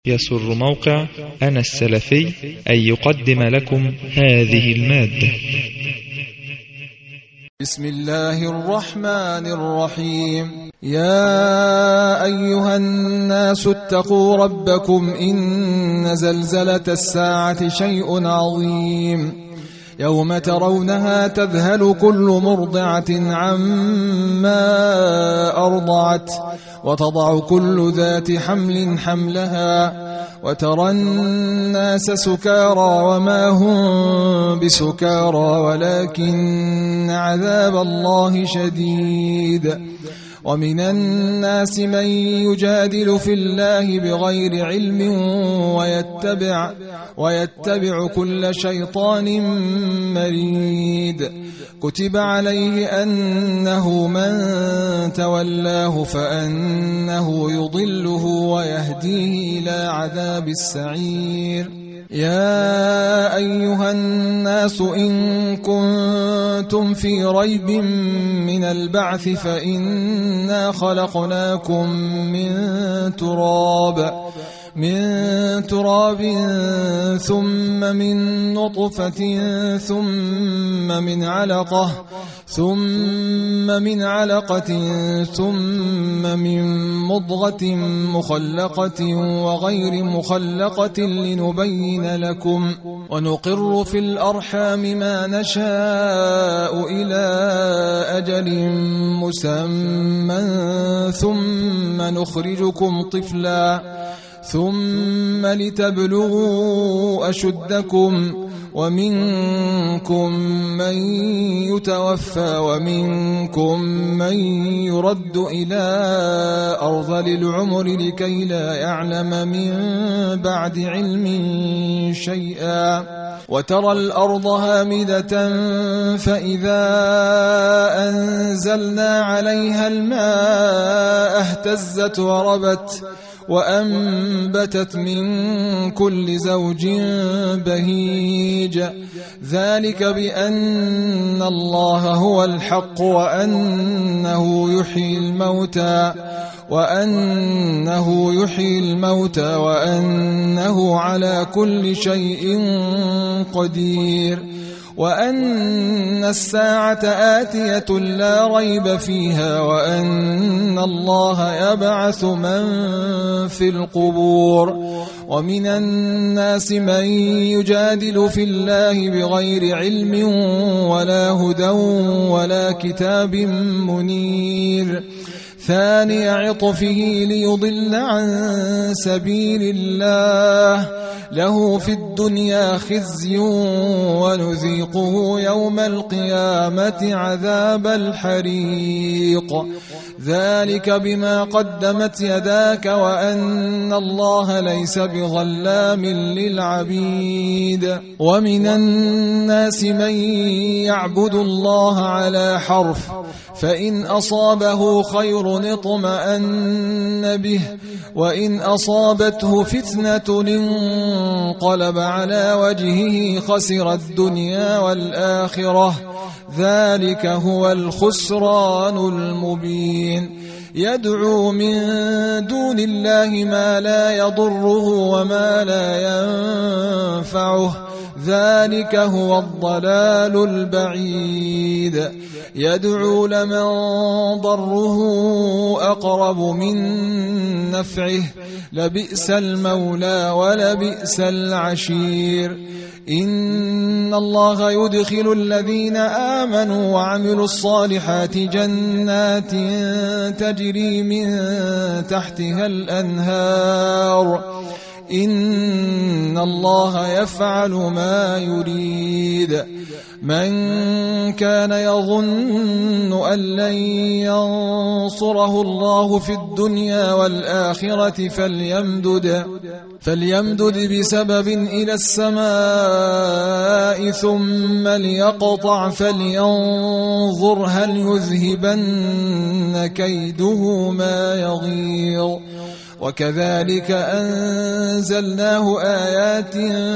يسر موقع أنا السلفي أن يقدم لكم هذه المادة. بسم الله الرحمن الرحيم. يا أيها الناس اتقوا ربكم إن زلزلة الساعة شيء عظيم يوم ترونها تذهل كل مرضعة عما أرضعت وتضع كل ذات حمل حملها وترى الناس سكارى وما هم بسكارى ولكن عذاب الله شديد. ومن الناس من يجادل في الله بغير علم ويتبع كل شيطان مريد. كتب عليه أنه من تولاه فأنه يضله ويهديه إلى عذاب السعير. يا أيها الناس إن كنتم في ريب من البعث فإنا خلقناكم من تراب ثم من نطفة ثم من علقة ثم من مضغة مخلقة وغير مخلقة لنبين لكم ونقر في الأرحام ما نشاء إلى أجل مسمى ثم نخرجكم طفلا ثم لتبلغوا أشدكم ومنكم من يتوفى ومنكم من يرد إلى أرذل العمر لكي لا يعلم من بعد علم شيئا. وترى الأرض هامدة فإذا أنزلنا عليها الماء اهتزت وربت وأنبتت من كل زوج بهيج. ذلك بأن الله هو الحق وأنه يحيي الموتى وأنه على كل شيء قدير. وأن الساعة آتية لا ريب فيها وأن الله يبعث من في القبور. ومن الناس من يجادل في الله بغير علم ولا هدى ولا كتاب منير. ثاني عطفه ليضل عن سبيل الله له في الدنيا خزي ونذيقه يوم القيامة عذاب الحريق. ذلك بما قدمت يداك وأن الله ليس بظلام للعبيد. ومن الناس من يعبد الله على حرف فإن أصابه خير اطمأن به وإن أصابته فتنة انقلب على وجهه خسر الدنيا والآخرة. ذلك هو الخسران المبين. يدعو من دون الله ما لا يضره وما لا ينفعه. ذلك هو الضلال البعيد. يدعو لمن ضره أقرب من نفعه لبئس المولى ولبئس العشير. إن الله يدخل الذين آمنوا وعملوا الصالحات جنات تجري من تحتها الأنهار. إن الله يفعل ما يريد. من كان يظن أن لن ينصره الله في الدنيا والآخرة فليمدد بسبب إلى السماء ثم ليقطع فلينظر هل يذهبن كيده ما يغيظ. وكذلك أنزلناه آيات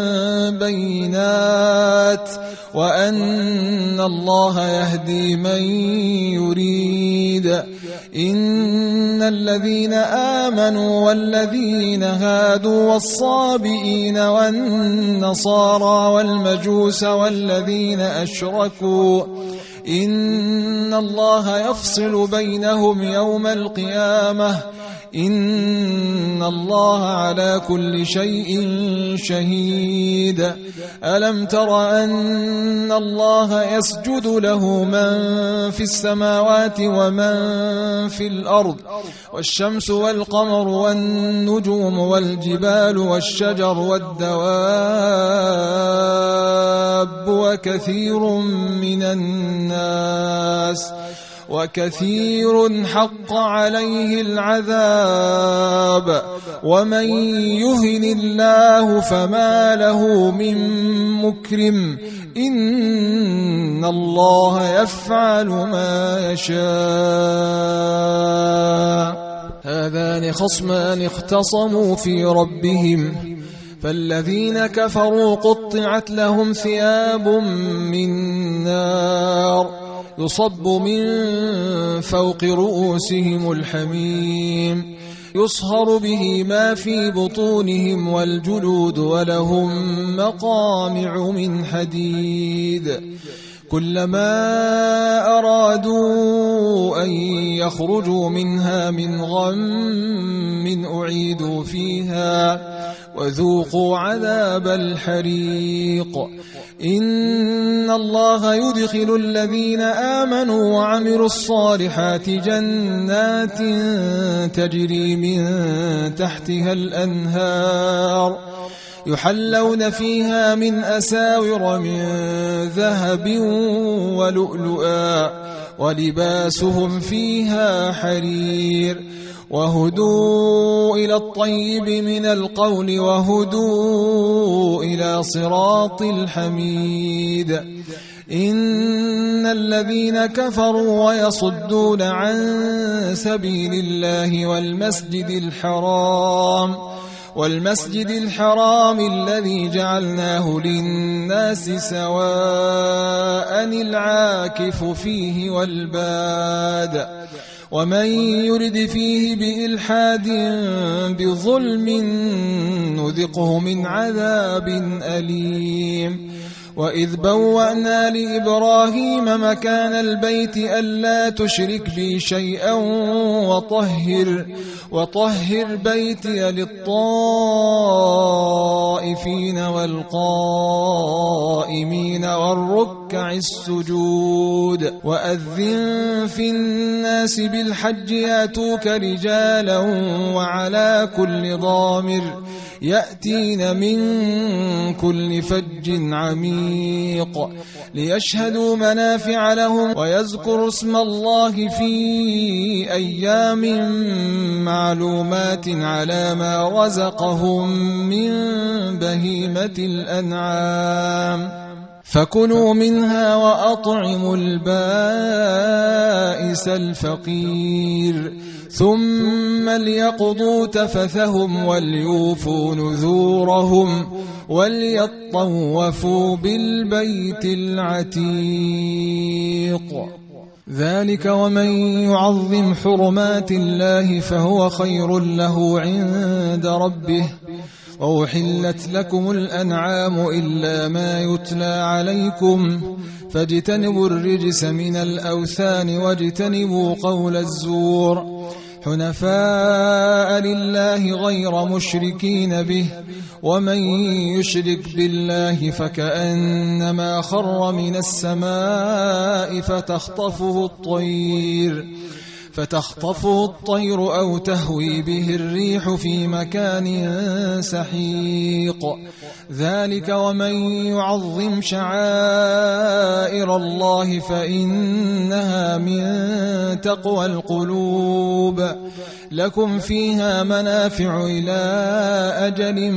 بينات وأن الله يهدي من يريد إن الذين آمنوا والذين هادوا والصابئين والنصارى والمجوس والذين أشركوا إن الله يفصل بينهم يوم القيامة إن الله على كل شيء شهيد ألم تر أن الله يسجد له من في السماوات ومن في الأرض والشمس والقمر والنجوم والجبال والشجر والدواب وكثير حق عليه العذاب ومن يهن الله فما له من مكرم إن الله يفعل ما يشاء هذان خصمان اختصموا في ربهم فالذين كفروا قطعت لهم ثياب من نار يصب من فوق رؤوسهم الحميم يصهر به ما في بطونهم والجلود ولهم مقامع من حديد كلما أرادوا أن يخرجوا منها من غم أعيدوا فيها وذوقوا عذاب الحريق إن الله يدخل الذين آمنوا وعملوا الصالحات جنات تجري من تحتها الأنهار يحلون فيها من أساور من ذهب ولؤلؤا ولباسهم فيها حرير وهدوا إلى الطيب من القول وهدوا إلى صراط الحميد إن الذين كفروا ويصدون عن سبيل الله والمسجد الحرام الذي جعلناه للناس سواء العاكف فيه والباد ومن يرد فيه بإلحاد بظلم نذقه من عذاب أليم وإذ بوأنا لإبراهيم مكان البيت ألا تشرك بي شيئا وطهر بيتي للطائفين والقائمين والركع السجود وأذن في الناس بالحج ياتوك رجالا وعلى كل ضامر يأتين من كل فج عميق ليشهدوا منافع لهم ويذكروا اسم الله في أيام معلومات على ما رزقهم من بهيمة الأنعام فكلوا منها وأطعموا البائس الفقير ثم ليقضوا تفثهم وليوفوا نذورهم وليطوفوا بالبيت العتيق ذلك ومن يعظم حرمات الله فهو خير له عند ربه وأحلت لكم الأنعام إلا ما يتلى عليكم فاجتنبوا الرجس من الأوثان واجتنبوا قول الزور حنفاء لله غير مشركين به ومن يشرك بالله فكأنما خر من السماء فتخطفه الطير أو تهوي به الريح في مكان سحيق ذلك ومن يعظم شعائر الله فإنها من تقوى القلوب لكم فيها منافع إلى أجل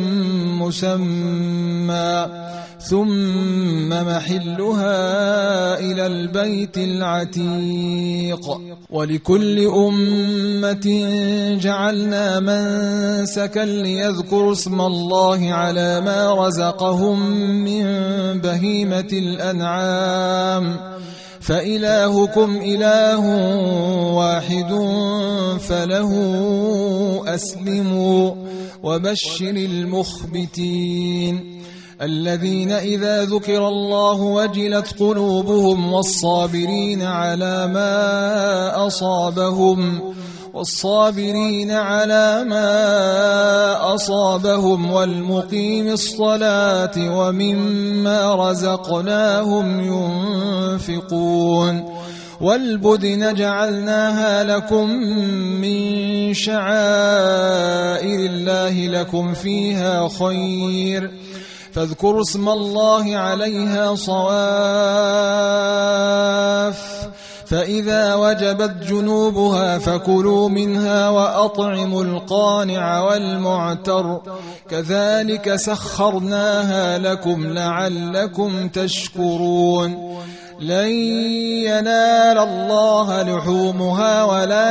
مسمى ثم محلها إلى البيت العتيق ولكل أمة جعلنا منسكا ليذكروا اسم الله على ما رزقهم من بهيمة الأنعام فإلهكم إله واحد فله أسلموا وبشر المخبتين الذين إذا ذكر الله وجلت قلوبهم والصابرين على ما أصابهم والمقيم الصلاة ومما رزقناهم ينفقون والبدن جعلناها لكم من شعائر الله لكم فيها خير فاذكروا اسم الله عليها صواف فإذا وجبت جنوبها فكلوا منها وأطعموا القانع والمعتر كذلك سخرناها لكم لعلكم تشكرون لن ينال الله لحومها ولا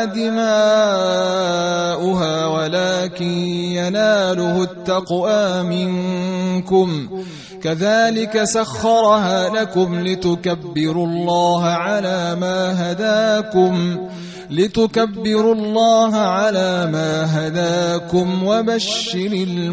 دماؤها ولكن يناله التقوى منكم كذلك سخرها لكم لتكبروا الله على ما هداكم وبشر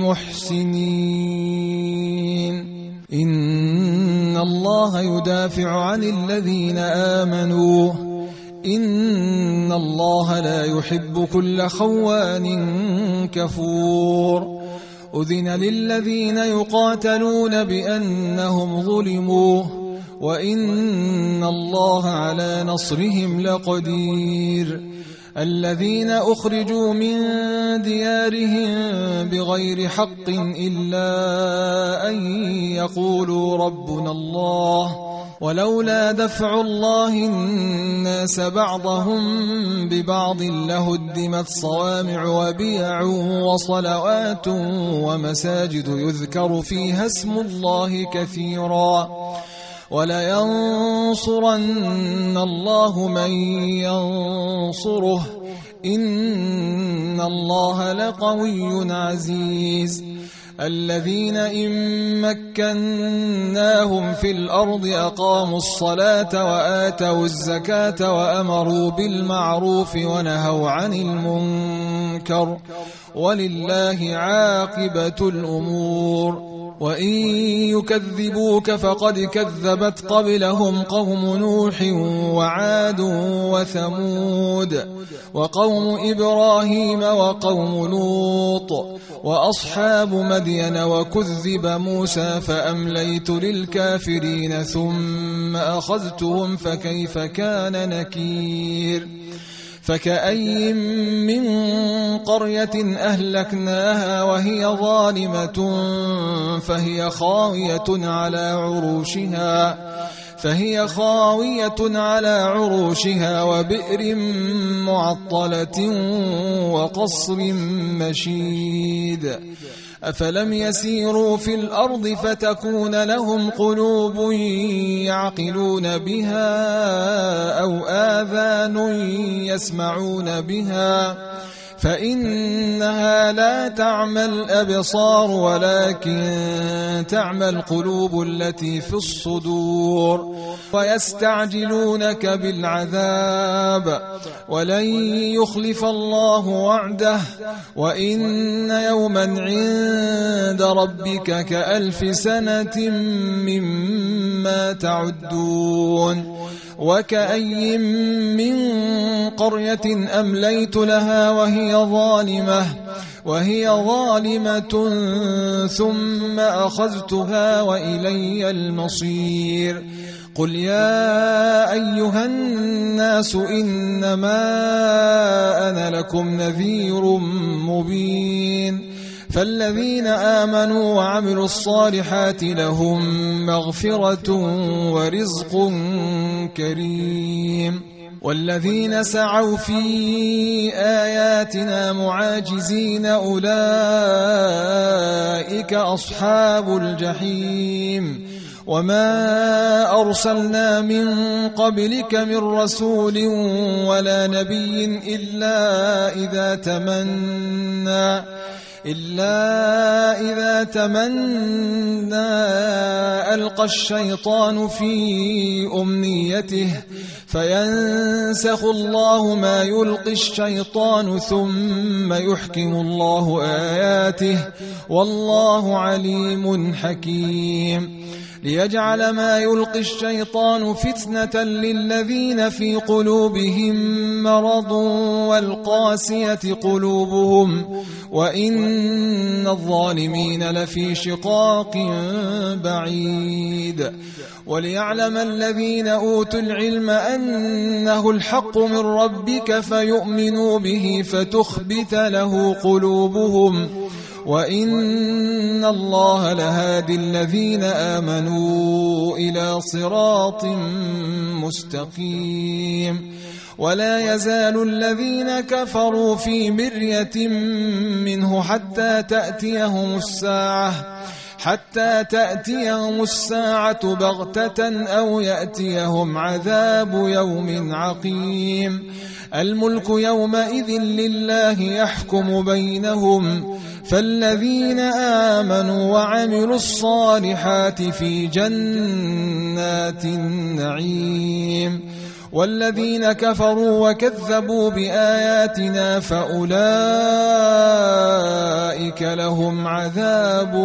المحسنين إن الله يدافع عن الذين آمنوا إن الله لا يحب كل خوان كفور أذن للذين يقاتلون بأنهم ظلموا وإن الله على نصرهم لقدير الذين أخرجوا من ديارهم بغير حق إلا أن يقولوا ربنا الله ولولا دفع الله الناس بعضهم ببعض لهدمت صوامع وبيع وصلوات ومساجد يذكر فيها اسم الله كثيرا ولينصرن الله من ينصره إن الله لقوي عزيز الذين إن مكناهم في الأرض أقاموا الصلاة وآتوا الزكاة وأمروا بالمعروف ونهوا عن المنكر ولله عاقبة الأمور وإن يكذبوك فقد كذبت قبلهم قوم نوح وعاد وثمود وقوم إبراهيم وقوم لوط وأصحاب مدين وكذب موسى فأمليت للكافرين ثم أخذتهم فكيف كان نكير فكأي من قرية أهلكناها وهي ظالمة فهي خاوية على عروشها وبئر معطلة وقصر مشيد أفلم يسيروا في الأرض فتكون لهم قلوب يعقلون بها أو آذان يسمعون بها فإنها لا تعمى الأبصار ولكن تعمى القلوب التي في الصدور ويستعجلونك بالعذاب ولن يخلف الله وعده وإن يوما عند ربك كألف سنة مما تعدون وكأي من قرية أمليت لها وهي ظالمة ثم أخذتها وإلي المصير قل يا أيها الناس إنما أنا لكم نذير مبين فالذين آمنوا وعملوا الصالحات لهم مغفرة ورزق كريم والذين سعوا في آياتنا معاجزين أولئك أصحاب الجحيم وما أرسلنا من قبلك من رسول ولا نبي إلا إذا يتمنى ألقى الشيطان في أمنيته فينسخ الله ما يلقي الشيطان ثم يحكم الله آياته والله عليم حكيم ليجعل ما يلقي الشيطان فتنة للذين في قلوبهم مرض والقاسية قلوبهم وإن الظالمين لفي شقاق بعيد وليعلم الذين أوتوا العلم أنه الحق من ربك فيؤمنوا به فتخبت له قلوبهم وإن الله لهادي الذين آمنوا إلى صراط مستقيم ولا يزال الذين كفروا في مرية منه حتى تأتيهم الساعة بغتة أو يأتيهم عذاب يوم عقيم الملك يومئذ لله يحكم بينهم فالذين آمنوا وعملوا الصالحات في جنات النعيم والذين كفروا وكذبوا بآياتنا فأولئك لهم عذاب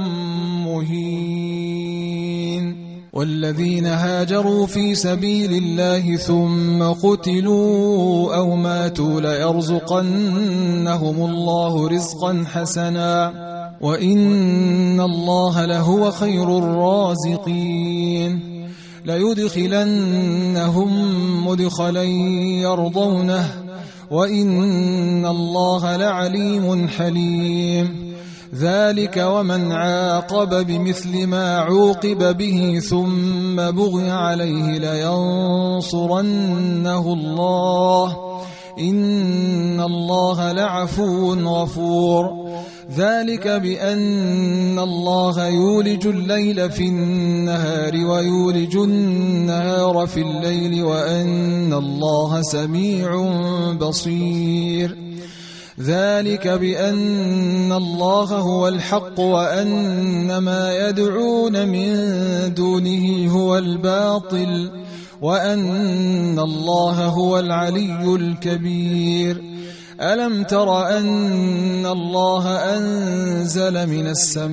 مهين والذين هاجروا في سبيل الله ثم قتلوا أو ماتوا ليرزقنهم الله رزقا حسنا وإن الله لهو خير الرازقين ليدخلنهم مدخلا يرضونه وإن الله لعليم حليم ذلك ومن عاقب بمثل ما عوقب به ثم بغي عليه لينصرنه الله إن الله لعفو غفور ذلك بأن الله يولج الليل في النهار ويولج النهار في الليل وأن الله سميع بصير ذلك بأن الله هو الحق وأن ما يدعون من دونه هو الباطل وأن الله هو العلي الكبير ألم تر أن الله أنزل من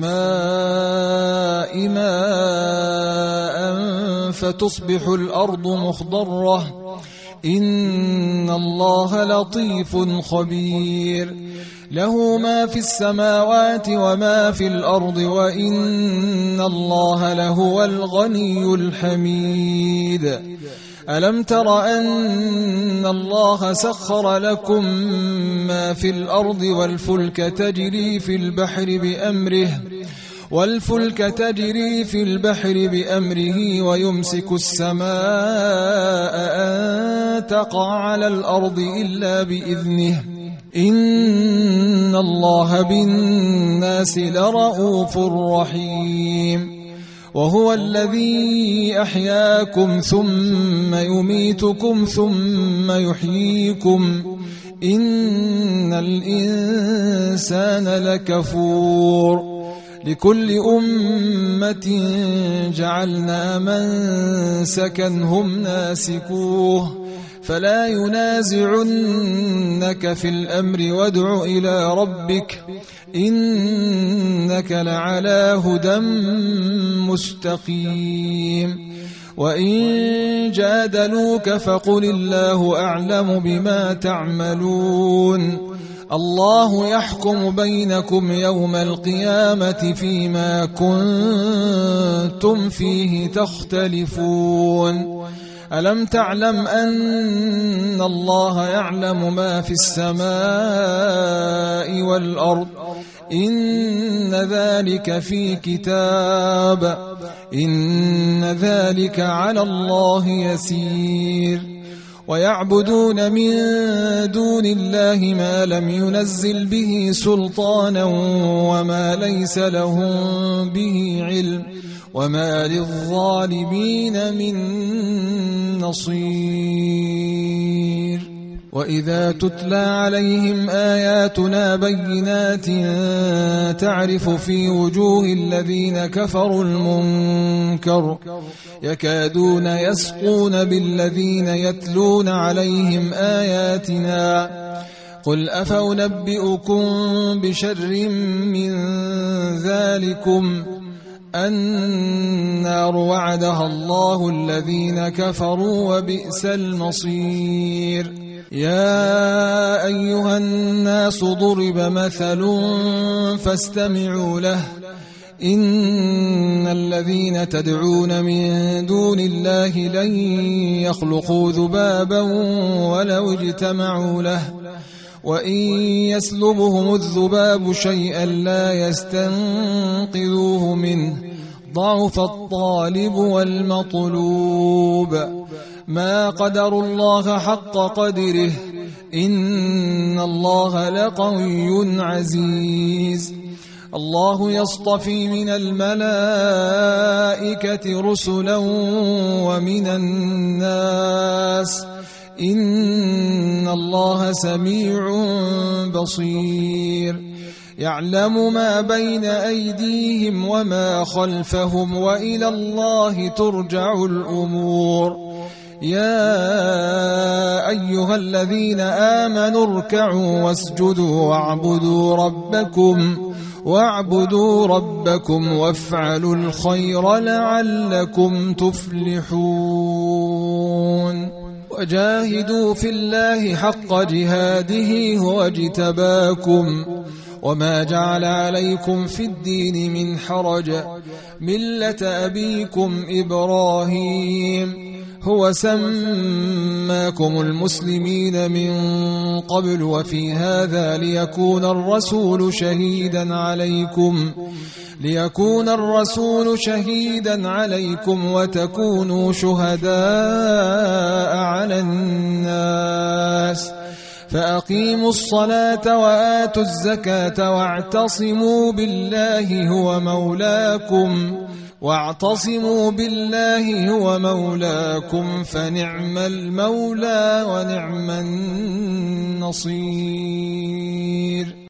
السماء ماء فتصبح الأرض مخضرة إن الله لطيف خبير له ما في السماوات وما في الأرض وإن الله لهو الغني الحميد ألم تر أن الله سخر لكم ما في الأرض والفلك تجري في البحر بأمره ويمسك السماء أن تقع على الأرض إلا بإذنه إن الله بالناس لرؤوف رحيم وهو الذي أحياكم ثم يميتكم ثم يحييكم إن الإنسان لكفور لكل أمة جعلنا منسكا هم ناسكوه فلا ينازعنك في الأمر وادع إلى ربك إنك لعلى هدى مستقيم وإن جادلوك فقل الله أعلم بما تعملون الله يحكم بينكم يوم القيامة فيما كنتم فيه تختلفون ألم تعلم أن الله يعلم ما في السماء والأرض إن ذلك في كتاب إن ذلك على الله يسير ويعبدون من دون الله ما لم ينزل به سلطانا وما ليس لهم به علم وما للظالمين من نصير وإذا تتلى عليهم آياتنا بينات تعرف في وجوه الذين كفروا المنكر يكادون يسقون بالذين يتلون عليهم آياتنا قل أفأنبئكم بشر من ذلكم النار وعدها الله الذين كفروا وبئس المصير يا أيها الناس ضرب مثل فاستمعوا له إن الذين تدعون من دون الله لن يخلقوا ذبابا ولو اجتمعوا له وإن يسلبهم الذباب شيئا لا يستنقذوه منه ضعف الطالب والمطلوب ما قدروا الله حق قدره إن الله لقوي عزيز الله يصطفي من الملائكة رسلا ومن الناس إن الله سميع بصير يعلم ما بين أيديهم وما خلفهم وإلى الله ترجع الأمور يا أيها الذين آمنوا اركعوا واسجدوا واعبدوا ربكم وافعلوا الخير لعلكم تفلحون وجاهدوا في الله حق جهاده هو اجتباكم وما جعل عليكم في الدين من حرج ملة أبيكم إبراهيم هو سماكم المسلمين من قبل وفي هذا ليكون الرسول شهيدا عليكم وتكونوا شهداء على الناس فأقيموا الصلاة وآتوا الزكاة واعتصموا بالله هو مولاكم فنعم المولى ونعم النصير